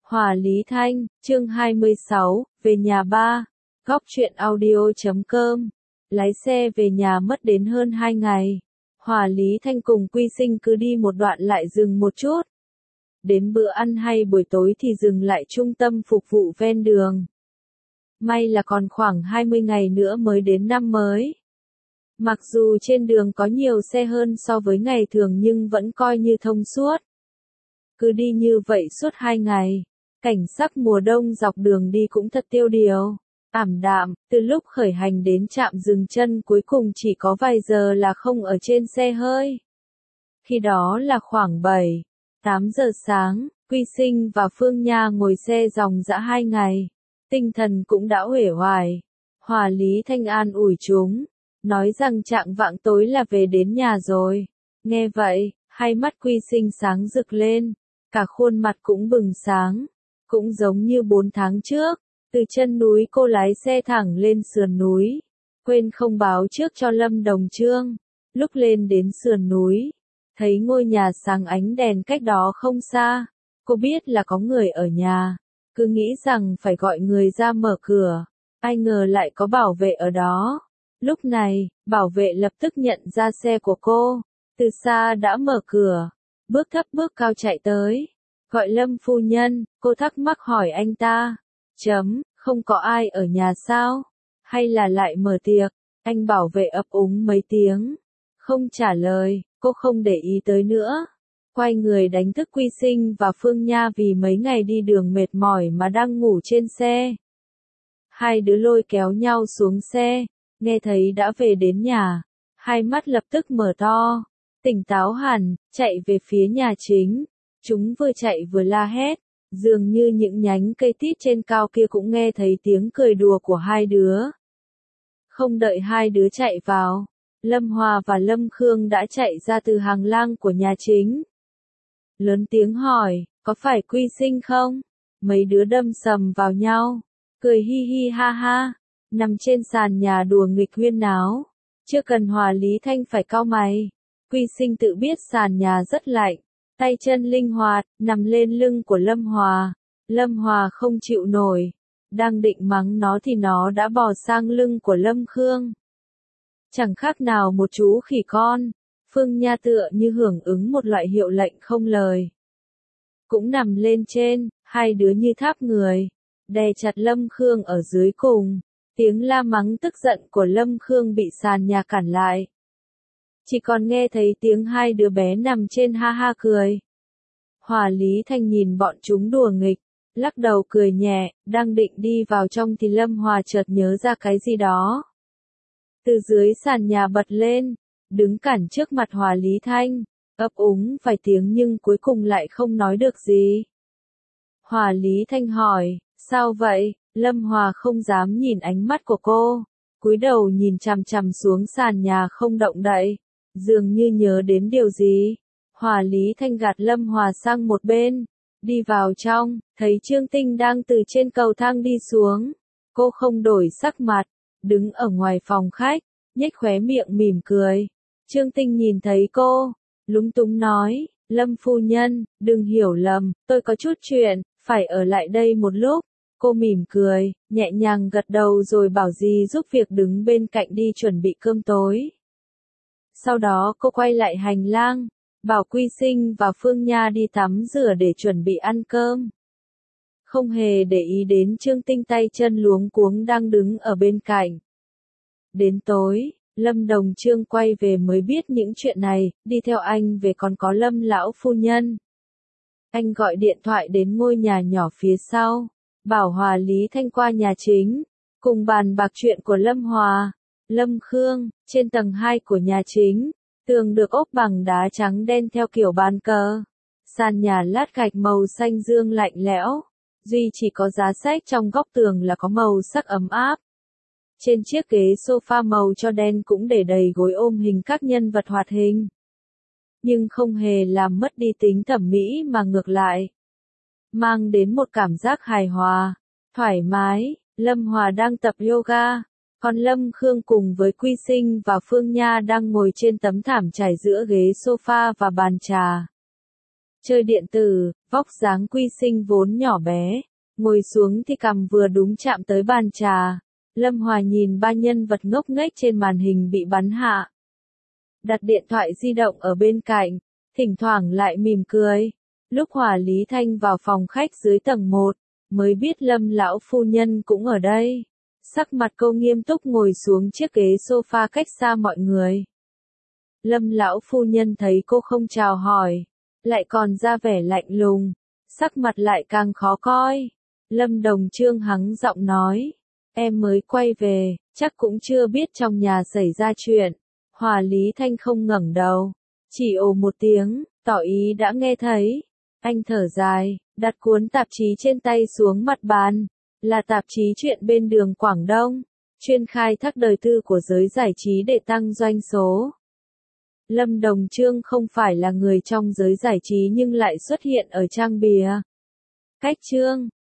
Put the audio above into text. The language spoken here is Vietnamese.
Hòa Lý Thanh, chương 26, về nhà ba. Góc truyện audio.com. Lái xe về nhà mất đến hơn 2 ngày. Hòa Lý Thanh cùng Quy Sinh cứ đi một đoạn lại dừng một chút. Đến bữa ăn hay buổi tối thì dừng lại trung tâm phục vụ ven đường. May là còn khoảng 20 ngày nữa mới đến năm mới. Mặc dù trên đường có nhiều xe hơn so với ngày thường nhưng vẫn coi như thông suốt. Cứ đi như vậy suốt 2 ngày. Cảnh sắc mùa đông dọc đường đi cũng thật tiêu điều, ảm đạm, từ lúc khởi hành đến trạm dừng chân cuối cùng chỉ có vài giờ là không ở trên xe hơi. Khi đó là khoảng 7-8 giờ sáng, Quy Sinh và Phương Nha ngồi xe dòng dã 2 ngày. Tinh thần cũng đã uể oải. Hòa Lý Thanh an ủi chúng, nói rằng trạng vạng tối là về đến nhà rồi. Nghe vậy, hai mắt Quy Sinh sáng rực lên, cả khuôn mặt cũng bừng sáng. Cũng giống như 4 tháng trước, từ chân núi cô lái xe thẳng lên sườn núi. Quên không báo trước cho Lâm Đồng Trương. Lúc lên đến sườn núi, thấy ngôi nhà sáng ánh đèn cách đó không xa. Cô biết là có người ở nhà, cứ nghĩ rằng phải gọi người ra mở cửa. Ai ngờ lại có bảo vệ ở đó. Lúc này, bảo vệ lập tức nhận ra xe của cô. Từ xa đã mở cửa, bước thấp bước cao chạy tới. Gọi Lâm phu nhân, cô thắc mắc hỏi anh ta. Không có ai ở nhà sao? Hay là lại mở tiệc? Anh bảo vệ ấp úng mấy tiếng. Không trả lời, cô không để ý tới nữa. Quay người đánh thức Quy Sinh và Phương Nha vì mấy ngày đi đường mệt mỏi mà đang ngủ trên xe. Hai đứa lôi kéo nhau xuống xe, nghe thấy đã về đến nhà. Hai mắt lập tức mở to, tỉnh táo hẳn, chạy về phía nhà chính. Chúng vừa chạy vừa la hét, dường như những nhánh cây tít trên cao kia cũng nghe thấy tiếng cười đùa của hai đứa. Không đợi hai đứa chạy vào, Lâm Hòa và Lâm Khương đã chạy ra từ hành lang của nhà chính. Lớn tiếng hỏi, có phải Quy Sinh không? Mấy đứa đâm sầm vào nhau, cười hi hi ha ha, nằm trên sàn nhà đùa nghịch huyên náo. Chưa cần Hòa Lý Thanh phải cau mày, Quy Sinh tự biết sàn nhà rất lạnh. Tay chân linh hoạt, nằm lên lưng của Lâm Hòa. Lâm Hòa không chịu nổi. Đang định mắng nó thì nó đã bò sang lưng của Lâm Khương. Chẳng khác nào một chú khỉ con. Phương Nha tựa như hưởng ứng một loại hiệu lệnh không lời. Cũng nằm lên trên, hai đứa như tháp người. Đè chặt Lâm Khương ở dưới cùng. Tiếng la mắng tức giận của Lâm Khương bị sàn nhà cản lại. Chỉ còn nghe thấy tiếng hai đứa bé nằm trên ha ha cười. Hòa Lý Thanh nhìn bọn chúng đùa nghịch, lắc đầu cười nhẹ, đang định đi vào trong thì Lâm Hòa chợt nhớ ra cái gì đó. Từ dưới sàn nhà bật lên, đứng cản trước mặt Hòa Lý Thanh, ấp úng vài tiếng nhưng cuối cùng lại không nói được gì. Hòa Lý Thanh hỏi, sao vậy? Lâm Hòa không dám nhìn ánh mắt của cô, cúi đầu nhìn chằm chằm xuống sàn nhà không động đậy. Dường như nhớ đến điều gì, Hòa Lý Thanh gạt Lâm Hòa sang một bên, đi vào trong, thấy Trương Tinh đang từ trên cầu thang đi xuống. Cô không đổi sắc mặt, đứng ở ngoài phòng khách, nhếch khóe miệng mỉm cười. Trương Tinh nhìn thấy cô, lúng túng nói, Lâm phu nhân, đừng hiểu lầm, tôi có chút chuyện, phải ở lại đây một lúc. Cô mỉm cười, nhẹ nhàng gật đầu rồi bảo dì giúp việc đứng bên cạnh đi chuẩn bị cơm tối. Sau đó cô quay lại hành lang, bảo Quy Sinh và Phương Nha đi tắm rửa để chuẩn bị ăn cơm. Không hề để ý đến Trương Tinh tay chân luống cuống đang đứng ở bên cạnh. Đến tối, Lâm Đồng Trương quay về mới biết những chuyện này, đi theo anh về còn có Lâm lão phu nhân. Anh gọi điện thoại đến ngôi nhà nhỏ phía sau, bảo Hòa Lý Thanh qua nhà chính, cùng bàn bạc chuyện của Lâm Hòa. Lâm Khương, trên tầng 2 của nhà chính, tường được ốp bằng đá trắng đen theo kiểu bàn cờ. Sàn nhà lát gạch màu xanh dương lạnh lẽo, duy chỉ có giá sách trong góc tường là có màu sắc ấm áp. Trên chiếc ghế sofa màu cho đen cũng để đầy gối ôm hình các nhân vật hoạt hình. Nhưng không hề làm mất đi tính thẩm mỹ mà ngược lại, mang đến một cảm giác hài hòa, thoải mái. Lâm Hòa đang tập yoga. Còn Lâm Khương cùng với Quy Sinh và Phương Nha đang ngồi trên tấm thảm trải giữa ghế sofa và bàn trà. chơi điện tử, vóc dáng Quy Sinh vốn nhỏ bé, ngồi xuống thì cằm vừa đúng chạm tới bàn trà. Lâm Hòa nhìn ba nhân vật ngốc nghếch trên màn hình bị bắn hạ. Đặt điện thoại di động ở bên cạnh, thỉnh thoảng lại mỉm cười. Lúc Hòa Lý Thanh vào phòng khách dưới tầng 1, mới biết Lâm lão phu nhân cũng ở đây. Sắc mặt cô nghiêm túc ngồi xuống chiếc ghế sofa cách xa mọi người. Lâm lão phu nhân thấy cô không chào hỏi, lại còn ra vẻ lạnh lùng, sắc mặt lại càng khó coi. Lâm Đồng Trương hắng giọng nói, em mới quay về, chắc cũng chưa biết trong nhà xảy ra chuyện. Hòa Lý Thanh không ngẩng đầu, chỉ ồ một tiếng, tỏ ý đã nghe thấy. Anh thở dài, đặt cuốn tạp chí trên tay xuống mặt bàn, là tạp chí Chuyện bên đường Quảng Đông, chuyên khai thác đời tư của giới giải trí để tăng doanh số. Lâm Đồng Trương không phải là người trong giới giải trí nhưng lại xuất hiện ở trang bìa. Cách chương